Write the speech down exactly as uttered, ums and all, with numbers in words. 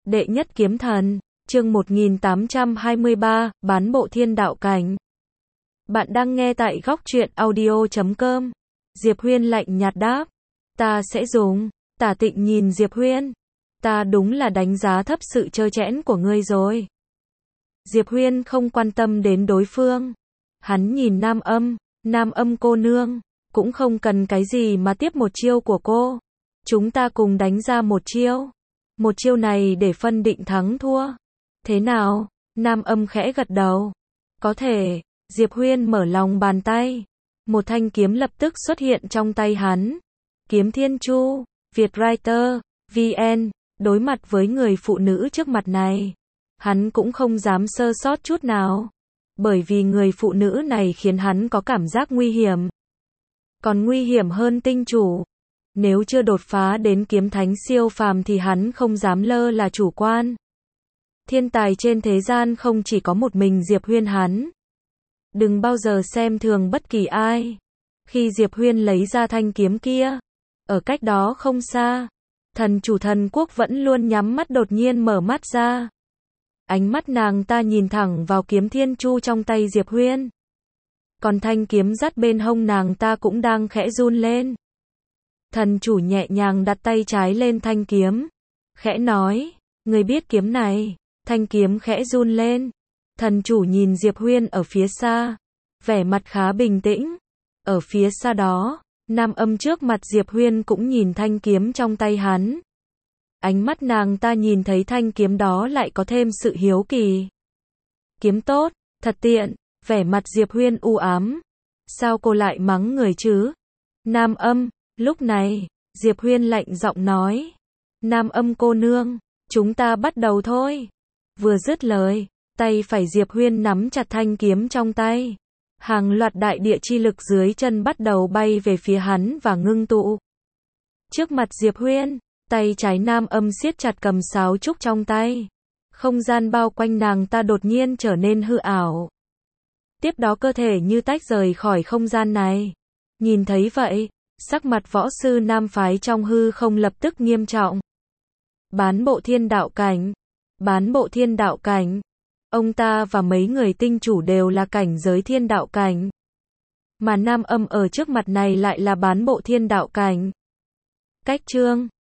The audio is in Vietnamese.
Đệ nhất kiếm thần, chương một nghìn tám trăm hai mươi ba, bán bộ thiên đạo cảnh. Bạn đang nghe tại góc truyện audio chấm com. Diệp Huyên lạnh nhạt đáp. Ta sẽ dùng. Tả Tịnh nhìn Diệp Huyên. Ta đúng là đánh giá thấp sự trơ trẽn của ngươi rồi. Diệp Huyên không quan tâm đến đối phương. Hắn nhìn Nam Âm, Nam Âm cô nương, cũng không cần cái gì mà tiếp một chiêu của cô. Chúng ta cùng đánh ra một chiêu. Một chiêu này để phân định thắng thua. Thế nào? Nam Âm khẽ gật đầu. Có thể. Diệp Huyên mở lòng bàn tay. Một thanh kiếm lập tức xuất hiện trong tay hắn. Kiếm Thiên Chu, Vietwriter, vê en, đối mặt với người phụ nữ trước mặt này. Hắn cũng không dám sơ sót chút nào. Bởi vì người phụ nữ này khiến hắn có cảm giác nguy hiểm. Còn nguy hiểm hơn tinh chủ. Nếu chưa đột phá đến kiếm thánh siêu phàm thì hắn không dám lơ là chủ quan. Thiên tài trên thế gian không chỉ có một mình Diệp Huyên hắn. Đừng bao giờ xem thường bất kỳ ai. Khi Diệp Huyên lấy ra thanh kiếm kia, ở cách đó không xa, thần chủ thần quốc vẫn luôn nhắm mắt đột nhiên mở mắt ra. Ánh mắt nàng ta nhìn thẳng vào kiếm Thiên Chu trong tay Diệp Huyên. Còn thanh kiếm dắt bên hông nàng ta cũng đang khẽ run lên. Thần chủ nhẹ nhàng đặt tay trái lên thanh kiếm. Khẽ nói, người biết kiếm này. Thanh kiếm khẽ run lên. Thần chủ nhìn Diệp Huyên ở phía xa. Vẻ mặt khá bình tĩnh. Ở phía xa đó, Nam Âm trước mặt Diệp Huyên cũng nhìn thanh kiếm trong tay hắn. Ánh mắt nàng ta nhìn thấy thanh kiếm đó lại có thêm sự hiếu kỳ. Kiếm tốt, thật tiện. Vẻ mặt Diệp Huyên u ám. Sao cô lại mắng người chứ? Nam Âm. Lúc này, Diệp Huyên lạnh giọng nói. Nam Âm cô nương, chúng ta bắt đầu thôi. Vừa dứt lời, tay phải Diệp Huyên nắm chặt thanh kiếm trong tay. Hàng loạt đại địa chi lực dưới chân bắt đầu bay về phía hắn và ngưng tụ. Trước mặt Diệp Huyên, tay trái Nam Âm siết chặt cầm sáo trúc trong tay. Không gian bao quanh nàng ta đột nhiên trở nên hư ảo. Tiếp đó cơ thể như tách rời khỏi không gian này. Nhìn thấy vậy, sắc mặt võ sư nam phái trong hư không lập tức nghiêm trọng. Bán bộ thiên đạo cảnh. Bán bộ thiên đạo cảnh. Ông ta và mấy người tinh chủ đều là cảnh giới thiên đạo cảnh. Mà Nam Âm ở trước mặt này lại là bán bộ thiên đạo cảnh. Cách chương